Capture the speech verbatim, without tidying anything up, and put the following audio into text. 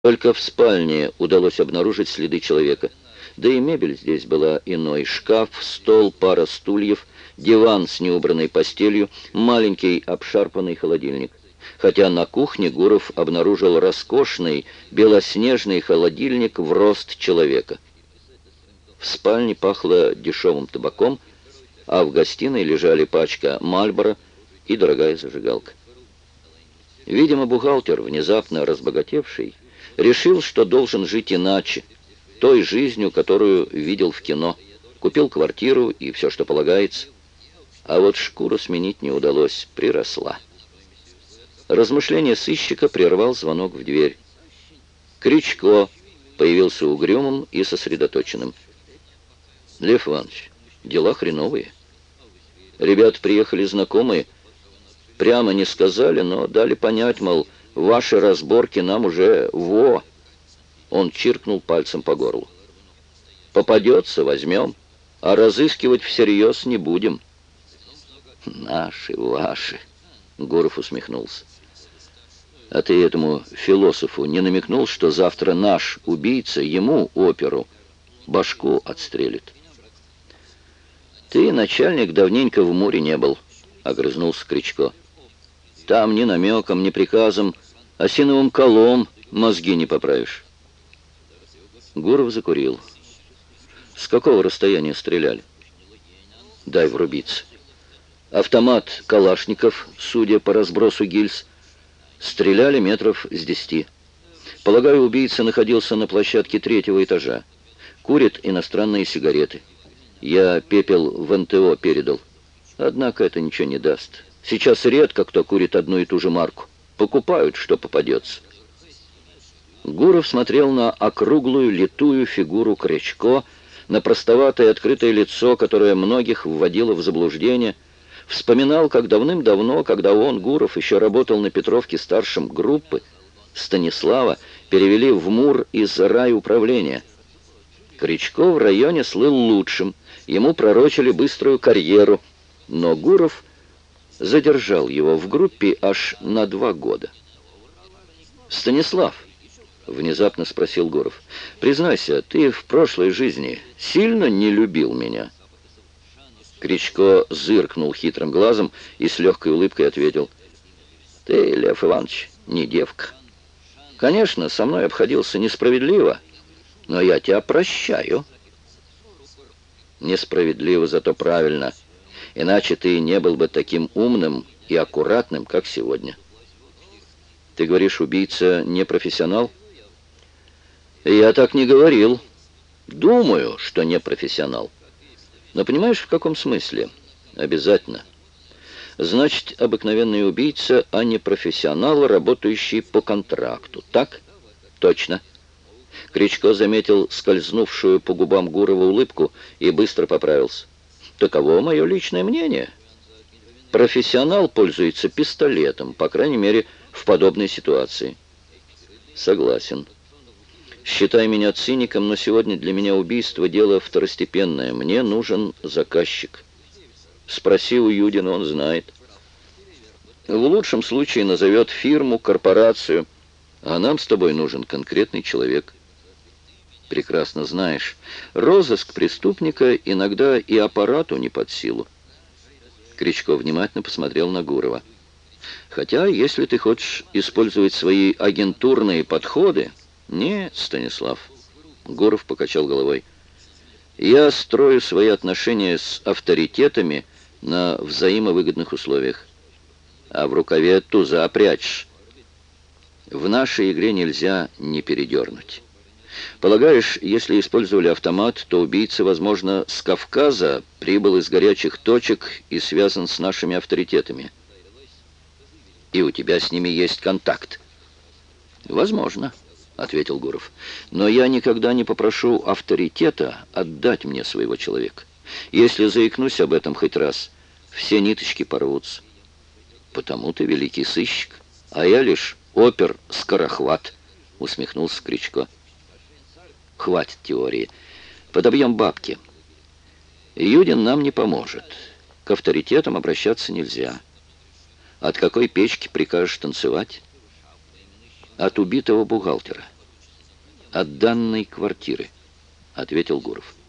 Только в спальне удалось обнаружить следы человека. Да и мебель здесь была иной. Шкаф, стол, пара стульев, диван с неубранной постелью, маленький обшарпанный холодильник. Хотя на кухне Гуров обнаружил роскошный белоснежный холодильник в рост человека. В спальне пахло дешевым табаком, а в гостиной лежали пачка Мальборо и дорогая зажигалка. Видимо, бухгалтер, внезапно разбогатевший, решил, что должен жить иначе, той жизнью, которую видел в кино. Купил квартиру и все, что полагается. А вот шкуру сменить не удалось, приросла. Размышление сыщика прервал звонок в дверь. Кричко появился угрюмым и сосредоточенным. «Лев Иванович, дела хреновые. Ребята приехали знакомые, прямо не сказали, но дали понять, мол, ваши разборки нам уже во!» Он чиркнул пальцем по горлу. «Попадется, возьмем, а разыскивать всерьез не будем». «Наши, ваши!» — Гуров усмехнулся. «А ты этому философу не намекнул, что завтра наш убийца ему, оперу, башку отстрелит?» «Ты, начальник, давненько в море не был», — огрызнулся Кричко. «Там ни намеком, ни приказом, осиновым колом мозги не поправишь». Гуров закурил. «С какого расстояния стреляли?» «Дай врубиться». Автомат Калашников, судя по разбросу гильз, стреляли метров с десяти. Полагаю, убийца находился на площадке третьего этажа. Курит иностранные сигареты. Я пепел в эн тэ о передал. Однако это ничего не даст. Сейчас редко кто курит одну и ту же марку. Покупают, что попадется. Гуров смотрел на округлую литую фигуру Кричко, на простоватое открытое лицо, которое многих вводило в заблуждение. Вспоминал, как давным-давно, когда он, Гуров, еще работал на Петровке старшим группы, Станислава перевели в МУР из райуправления. Кричко в районе слыл лучшим, ему пророчили быструю карьеру, но Гуров задержал его в группе аж на два года. «Станислав», — внезапно спросил Гуров, — «признайся, ты в прошлой жизни сильно не любил меня?» Кричко зыркнул хитрым глазом и с легкой улыбкой ответил: «Ты, Лев Иванович, не девка. Конечно, со мной обходился несправедливо, но я тебя прощаю». «Несправедливо, зато правильно. Иначе ты не был бы таким умным и аккуратным, как сегодня». «Ты говоришь, убийца не профессионал?» «Я так не говорил. Думаю, что не профессионал. Но понимаешь, в каком смысле? Обязательно. Значит, обыкновенный убийца, а не профессионал, работающий по контракту. Так? Точно». Кричко заметил скользнувшую по губам Гурова улыбку и быстро поправился. «Таково мое личное мнение. Профессионал пользуется пистолетом, по крайней мере, в подобной ситуации». «Согласен. Считай меня циником, но сегодня для меня убийство — дело второстепенное. Мне нужен заказчик. Спроси у Юдина, он знает. В лучшем случае назовет фирму, корпорацию, а нам с тобой нужен конкретный человек. Прекрасно знаешь, розыск преступника иногда и аппарату не под силу». Кричко внимательно посмотрел на Гурова. «Хотя, если ты хочешь использовать свои агентурные подходы...» «Нет, Станислав», — Гуров покачал головой, — «я строю свои отношения с авторитетами на взаимовыгодных условиях. А в рукаве туза прячешь. В нашей игре нельзя не передернуть. Полагаешь, если использовали автомат, то убийца, возможно, с Кавказа прибыл из горячих точек и связан с нашими авторитетами. И у тебя с ними есть контакт?» «Возможно», — ответил Гуров. «Но я никогда не попрошу авторитета отдать мне своего человека. Если заикнусь об этом хоть раз, все ниточки порвутся. Потому ты великий сыщик, а я лишь опер-скорохват», — усмехнулся Кричко. «Хватит теории. Подобьем бабки. Юдин нам не поможет. К авторитетам обращаться нельзя. От какой печки прикажешь танцевать?» «От убитого бухгалтера. от данной квартиры», — ответил Гуров.